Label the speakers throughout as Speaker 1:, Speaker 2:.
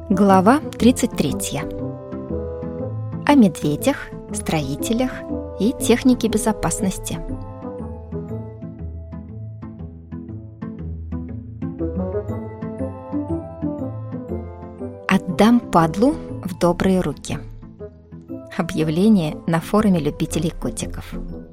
Speaker 1: Глава 33. О медведях, строителях и технике безопасности. Отдам падлу в добрые руки. Объявление на форуме любителей котиков.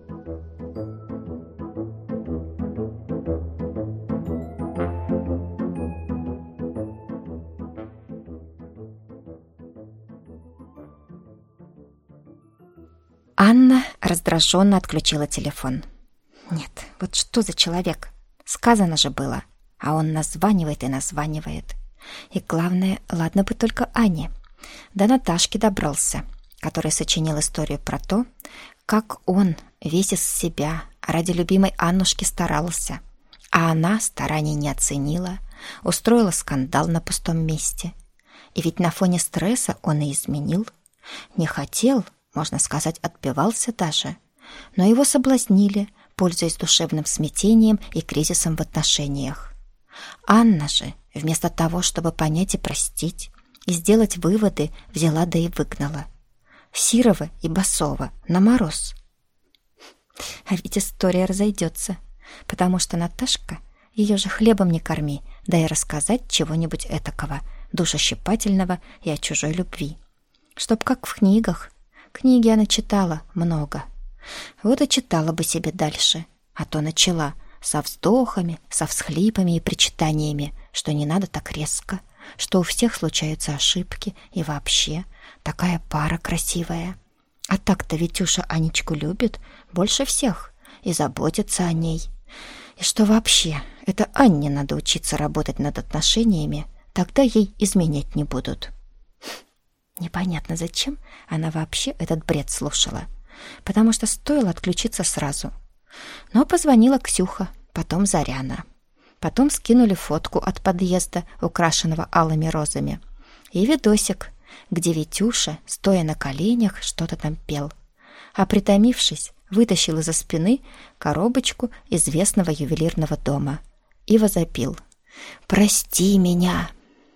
Speaker 1: Анна раздраженно отключила телефон. Нет, вот что за человек? Сказано же было, а он названивает и названивает. И главное, ладно бы только Ане. До Наташки добрался, который сочинил историю про то, как он весь из себя ради любимой Аннушки старался, а она стараний не оценила, устроила скандал на пустом месте. И ведь на фоне стресса он и изменил. Не хотел, можно сказать, отбивался даже. Но его соблазнили, пользуясь душевным смятением и кризисом в отношениях. Анна же, вместо того, чтобы понять и простить, и сделать выводы, взяла да и выгнала. Сирова и Басова на мороз. А ведь история разойдется, потому что Наташка, ее же хлебом не корми, да и рассказать чего-нибудь этакого, душещипательного и о чужой любви. Чтоб как в книгах. Книги она читала много. Вот и читала бы себе дальше, а то начала со вздохами, со всхлипами и причитаниями, что не надо так резко, что у всех случаются ошибки и вообще такая пара красивая. А так-то Витюша Анечку любит больше всех и заботится о ней. И что вообще, это Анне надо учиться работать над отношениями, тогда ей изменять не будут. Непонятно, зачем она вообще этот бред слушала, потому что стоило отключиться сразу. Но позвонила Ксюха, потом Заряна. Потом скинули фотку от подъезда, украшенного алыми розами, и видосик, где Витюша, стоя на коленях, что-то там пел, а притомившись, вытащил из-за спины коробочку известного ювелирного дома и возопил: «Прости меня!».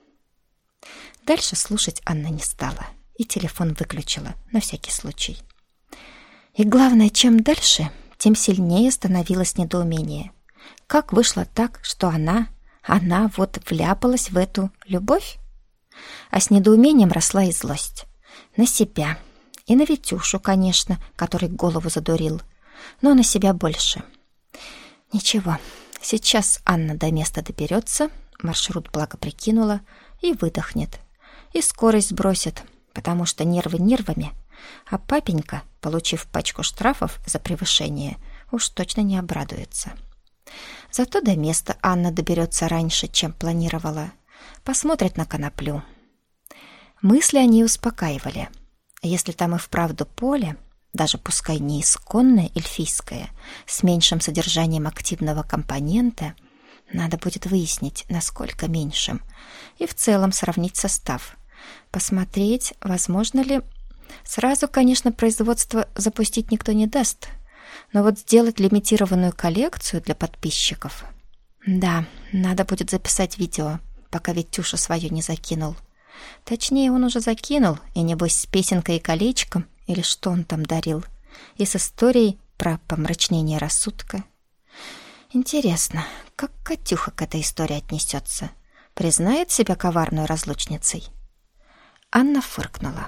Speaker 1: Дальше слушать Анна не стала и телефон выключила на всякий случай. И главное, чем дальше, тем сильнее становилось недоумение. Как вышло так, что она вот вляпалась в эту любовь? А с недоумением росла и злость. На себя. И на Витюшу, конечно, который голову задурил. Но на себя больше. Ничего, сейчас Анна до места доберется, маршрут благо прикинула, и выдохнет. И скорость сбросит, потому что нервы нервами, а папенька, получив пачку штрафов за превышение, уж точно не обрадуется. Зато до места Анна доберется раньше, чем планировала. Посмотрит на коноплю. Мысли они успокаивали. Если там и вправду поле, даже пускай не исконное эльфийское, с меньшим содержанием активного компонента, надо будет выяснить, насколько меньшим, и в целом сравнить состав. Посмотреть, возможно ли... Сразу, конечно, производство запустить никто не даст, но вот сделать лимитированную коллекцию для подписчиков... Да, надо будет записать видео, пока Витюша свое не закинул. Точнее, он уже закинул, и небось с песенкой и колечком, или что он там дарил, и с историей про помрачнение рассудка. Интересно, как Катюха к этой истории отнесется? Признает себя коварной разлучницей? Анна фыркнула.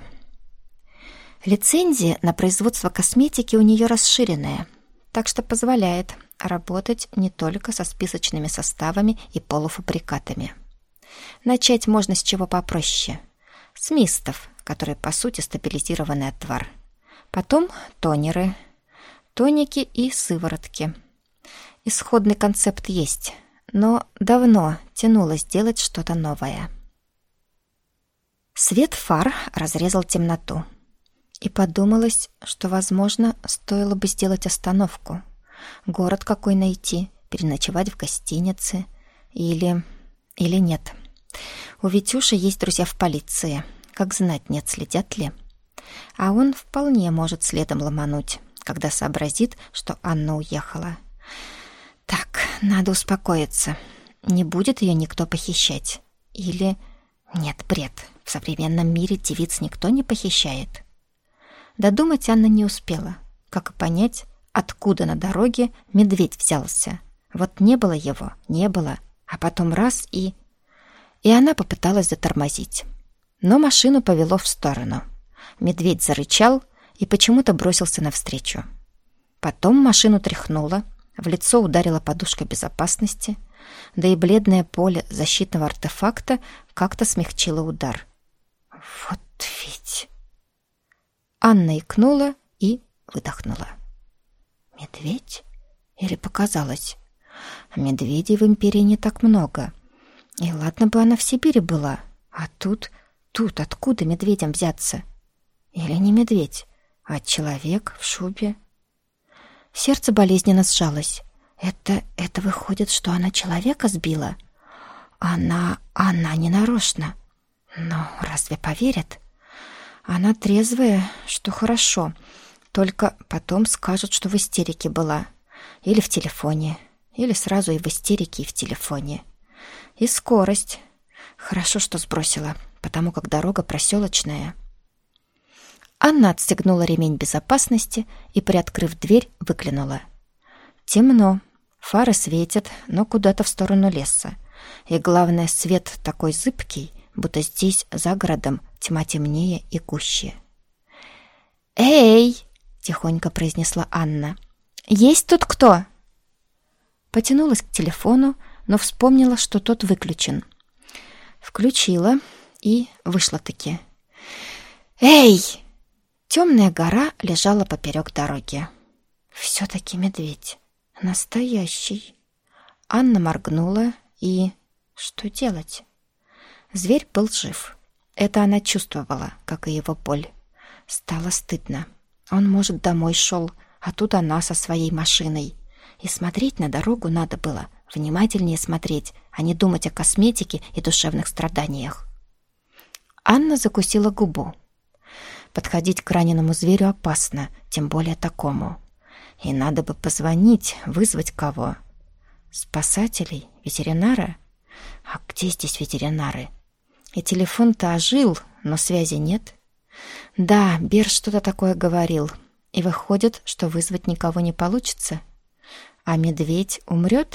Speaker 1: Лицензия на производство косметики у нее расширенная, так что позволяет работать не только со списочными составами и полуфабрикатами. Начать можно с чего попроще. С мистов, которые по сути стабилизированный отвар. Потом тонеры, тоники и сыворотки. Исходный концепт есть, но давно тянуло сделать что-то новое. Свет фар разрезал темноту. И подумалось, что, возможно, стоило бы сделать остановку. Город какой найти, переночевать в гостинице. Или нет. У Витюши есть друзья в полиции. Как знать, нет, следят ли. А он вполне может следом ломануть, когда сообразит, что Анна уехала. Так, надо успокоиться. Не будет ее никто похищать. Или... Нет, бред. в современном мире девиц никто не похищает. Додумать Анна не успела, как и понять, откуда на дороге медведь взялся. Вот не было его, не было, а потом раз и она попыталась затормозить. Но машину повело в сторону. Медведь зарычал и почему-то бросился навстречу. Потом машину тряхнуло, в лицо ударила подушка безопасности, да и бледное поле защитного артефакта как-то смягчило удар. Вот ведь... Анна икнула и выдохнула. Медведь? Или показалось? Медведей в империи не так много. И ладно бы она в Сибири была, а тут откуда медведям взяться? Или не медведь, а человек в шубе? Сердце болезненно сжалось. Это выходит, что она человека сбила? Она не нарочно. Но разве поверят? Она трезвая, что хорошо. Только потом скажут, что в истерике была. Или в телефоне. Или сразу и в истерике, и в телефоне. И скорость. Хорошо, что сбросила, потому как дорога проселочная. Анна отстегнула ремень безопасности и, приоткрыв дверь, выглянула. Темно. Фары светят, но куда-то в сторону леса. И главное, свет такой зыбкий, будто здесь, за городом, тьма темнее и гуще. «Эй!» — тихонько произнесла Анна. «Есть тут кто?» Потянулась к телефону, но вспомнила, что тот выключен. Включила и вышла-таки. «Эй!» Темная гора лежала поперек дороги. Все-таки медведь. Настоящий. Анна моргнула и... Что делать? Зверь был жив. Это она чувствовала, как и его боль. Стало стыдно. Он, может, домой шел, а тут она со своей машиной. И смотреть на дорогу надо было, внимательнее смотреть, а не думать о косметике и душевных страданиях. Анна закусила губу. Подходить к раненому зверю опасно, тем более такому. И надо бы позвонить, вызвать кого? Спасателей? Ветеринара? А где здесь ветеринары? И телефон-то ожил, но связи нет. Да, Бер что-то такое говорил. И выходит, что вызвать никого не получится. А медведь умрет?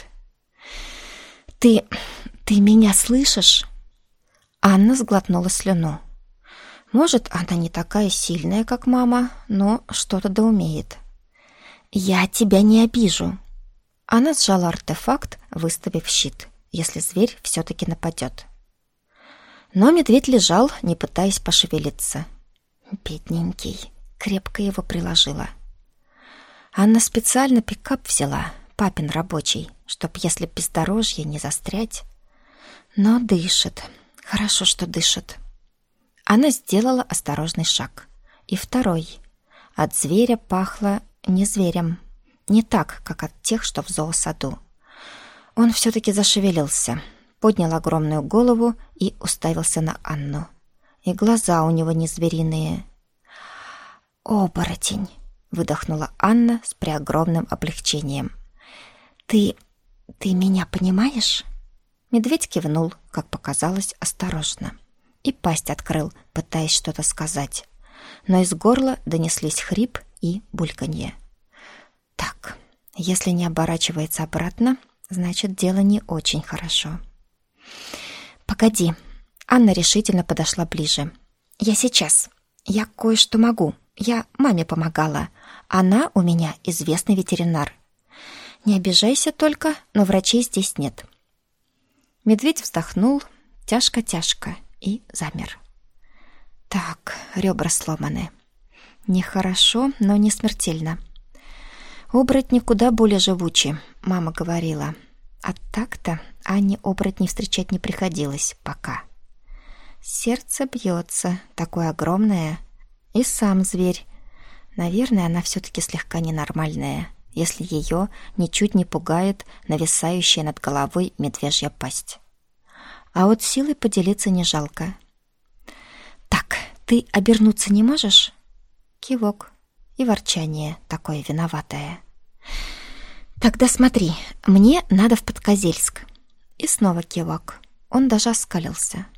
Speaker 1: Ты меня слышишь? Анна сглотнула слюну. Может, она не такая сильная, как мама, но что-то да умеет. «Я тебя не обижу». Она сжала артефакт, выставив щит, если зверь все-таки нападет. Но медведь лежал, не пытаясь пошевелиться. Бедненький, крепко его приложила. Анна специально пикап взяла, папин рабочий, чтоб, если бездорожье, не застрять. Но дышит, хорошо, что дышит. Она сделала осторожный шаг. И второй. От зверя пахло не зверем. Не так, как от тех, что в зоосаду. Он все-таки зашевелился, поднял огромную голову и уставился на Анну. И глаза у него не звериные. «Оборотень!» — выдохнула Анна с преогромным облегчением. «Ты меня понимаешь?» Медведь кивнул, как показалось, осторожно. И пасть открыл, пытаясь что-то сказать. Но из горла донеслись хрип и бульканье. Так, если не оборачивается обратно, значит, дело не очень хорошо. «Погоди». Анна решительно подошла ближе. «Я сейчас. Я кое-что могу. Я маме помогала. Она у меня известный ветеринар. Не обижайся только, но врачей здесь нет». Медведь вздохнул тяжко-тяжко и замер. Так, ребра сломаны. Нехорошо, но не смертельно. Оборотни куда более живучи, мама говорила. А так-то Анне оборотней встречать не приходилось пока. Сердце бьется, такое огромное. И сам зверь. Наверное, она все-таки слегка ненормальная, если ее ничуть не пугает нависающая над головой медвежья пасть. А вот силой поделиться не жалко. «Так, ты обернуться не можешь?» Кивок и ворчание такое виноватое. «Тогда смотри, мне надо в Подкозельск». И снова кивок. Он даже оскалился.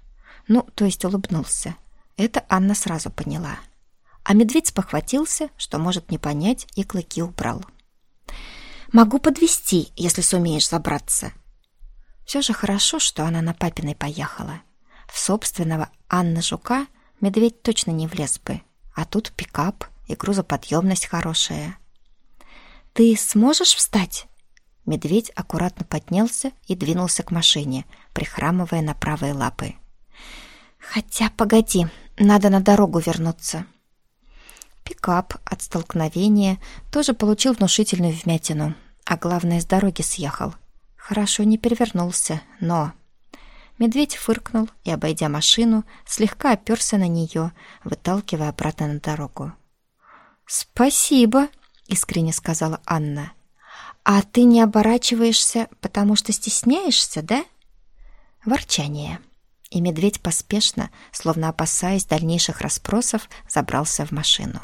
Speaker 1: Ну, то есть улыбнулся. Это Анна сразу поняла. А медведь спохватился, что может не понять, и клыки убрал. «Могу подвезти, если сумеешь забраться». Все же хорошо, что она на папиной поехала. В собственного Анны Жука медведь точно не влез бы. А тут пикап и грузоподъемность хорошая. «Ты сможешь встать?» Медведь аккуратно поднялся и двинулся к машине, прихрамывая на правые лапы. «Хотя, погоди, надо на дорогу вернуться». Пикап от столкновения тоже получил внушительную вмятину, а главное, с дороги съехал. Хорошо не перевернулся, но... Медведь фыркнул и, обойдя машину, слегка оперся на нее, выталкивая обратно на дорогу. «Спасибо», — искренне сказала Анна. «А ты не оборачиваешься, потому что стесняешься, да?» Ворчание. И медведь поспешно, словно опасаясь дальнейших расспросов, забрался в машину.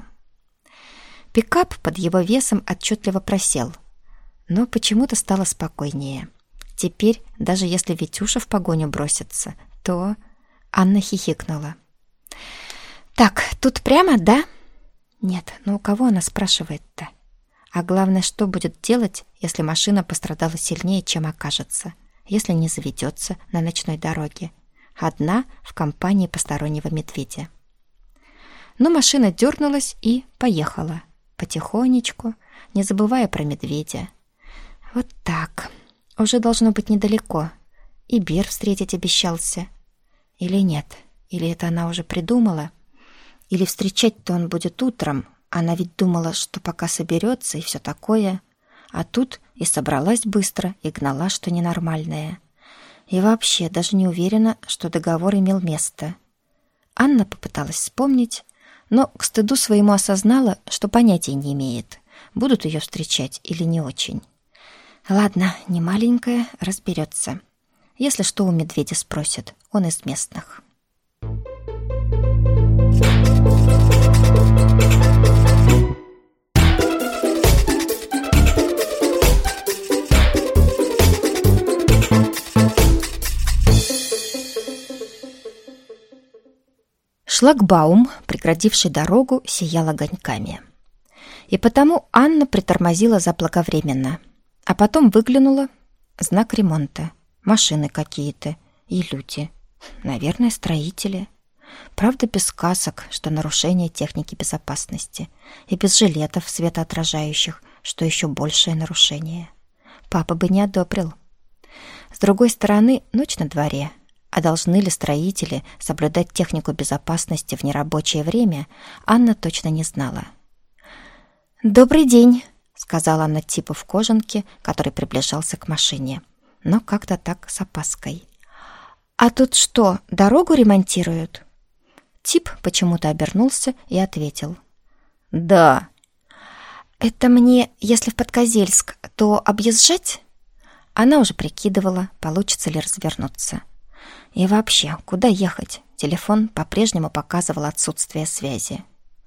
Speaker 1: Пикап под его весом отчетливо просел, но почему-то стало спокойнее. Теперь, даже если Витюша в погоню бросится, то... Анна хихикнула. «Так, тут прямо, да?» «Нет, но у кого она спрашивает-то? А главное, что будет делать, если машина пострадала сильнее, чем окажется, если не заведется на ночной дороге? Одна в компании постороннего медведя». Но машина дернулась и поехала. Потихонечку, не забывая про медведя. Вот так. Уже должно быть недалеко. И Бер встретить обещался. Или нет? Или это она уже придумала? Или встречать-то он будет утром? Она ведь думала, что пока соберется и все такое. А тут и собралась быстро, и гнала, что ненормальное. И вообще даже не уверена, что договор имел место. Анна попыталась вспомнить, но к стыду своему осознала, что понятия не имеет, будут ее встречать или не очень. Ладно, не маленькая, разберется. Если что у медведя спросят, он из местных. Шлагбаум, преградивший дорогу, сиял огоньками. И потому Анна притормозила заблаговременно, а потом выглянула. Знак ремонта, машины какие-то и люди. Наверное, строители. Правда, без касок, что нарушение техники безопасности, и без жилетов светоотражающих, что еще большее нарушение. Папа бы не одобрил. С другой стороны, ночь на дворе. А должны ли строители соблюдать технику безопасности в нерабочее время, Анна точно не знала. «Добрый день», — сказала она типу в кожанке, который приближался к машине, но как-то так с опаской. «А тут что, дорогу ремонтируют?» Тип почему-то обернулся и ответил. «Да». «Это мне, если в Подкозельск, то объезжать?» Она уже прикидывала, получится ли развернуться. И вообще, куда ехать? Телефон по-прежнему показывал отсутствие связи.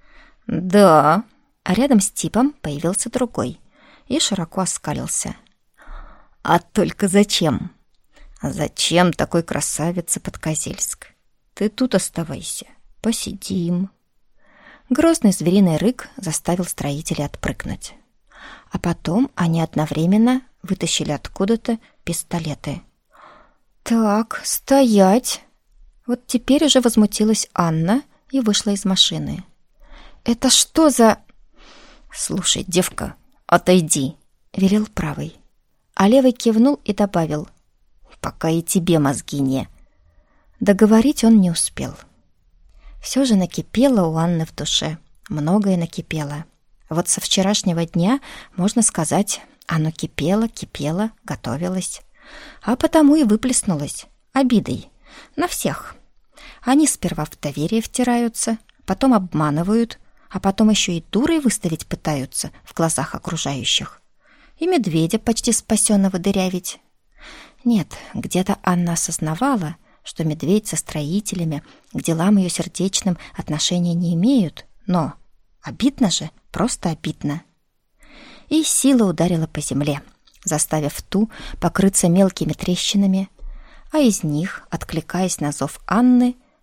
Speaker 1: «Да». А рядом с типом появился другой и широко оскалился. «А только зачем? Зачем такой красавице Подкозельск? Ты тут оставайся, посидим». Грозный звериный рык заставил строителей отпрыгнуть. А потом они одновременно вытащили откуда-то пистолеты. «Так, стоять!» Вот теперь уже возмутилась Анна и вышла из машины. «Это что за...» «Слушай, девка, отойди!» — велел правый. А левый кивнул и добавил. «Пока и тебе мозги не...» Договорить он не успел. Все же накипело у Анны в душе. Многое накипело. Вот со вчерашнего дня, можно сказать, оно кипело, готовилось. А потому и выплеснулось обидой на всех. Они сперва в доверие втираются, потом обманывают, а потом еще и дурой выставить пытаются в глазах окружающих. И медведя почти спасенного дырявить. Нет, где-то Анна осознавала, что медведь со строителями к делам ее сердечным отношения не имеют, но обидно же, просто обидно. И сила ударила по земле, заставив ту покрыться мелкими трещинами, а из них, откликаясь на зов Анны,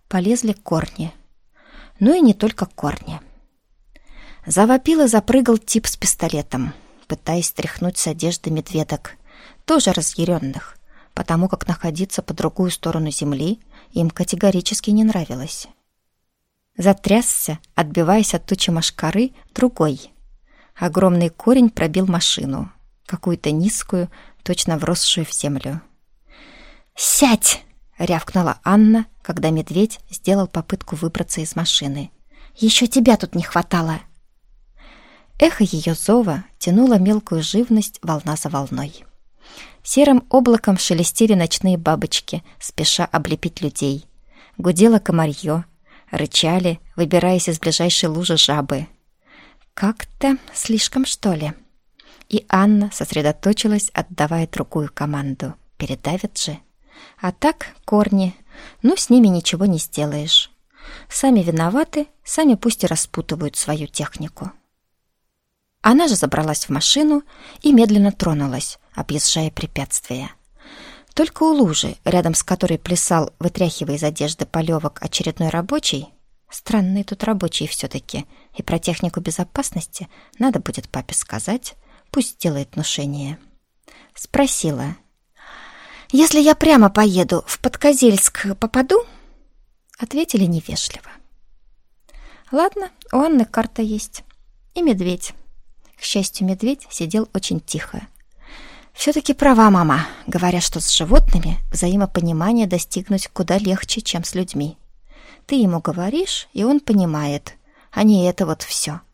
Speaker 1: полезли корни. Ну и не только корни. Завопил и запрыгал тип с пистолетом, пытаясь стряхнуть с одежды медведок, тоже разъяренных, потому как находиться по другую сторону земли им категорически не нравилось. Затрясся, отбиваясь от тучи мошкары, другой. Огромный корень пробил машину, какую-то низкую, точно вросшую в землю. «Сядь!» — рявкнула Анна, когда медведь сделал попытку выбраться из машины. «Еще тебя тут не хватало!» Эхо ее зова тянуло мелкую живность волна за волной. Серым облаком шелестели ночные бабочки, спеша облепить людей. Гудело комарье, рычали, выбираясь из ближайшей лужи жабы. Как-то слишком, что ли? И Анна сосредоточилась, отдавая другую команду. Передавят же. А так корни. Ну, с ними ничего не сделаешь. Сами виноваты, сами пусть и распутывают свою технику. Она же забралась в машину и медленно тронулась, объезжая препятствия. Только у лужи, рядом с которой плясал, вытряхивая из одежды полевок, очередной рабочий, странные тут рабочие все-таки, и про технику безопасности надо будет папе сказать, пусть делает внушение. Спросила: «Если я прямо поеду, в Подкозельск попаду?» Ответили невежливо. Ладно, у Анны карта есть. И медведь. К счастью, медведь сидел очень тихо. Все-таки права мама, говоря, что с животными взаимопонимание достигнуть куда легче, чем с людьми. Ты ему говоришь, и он понимает, а не это вот все.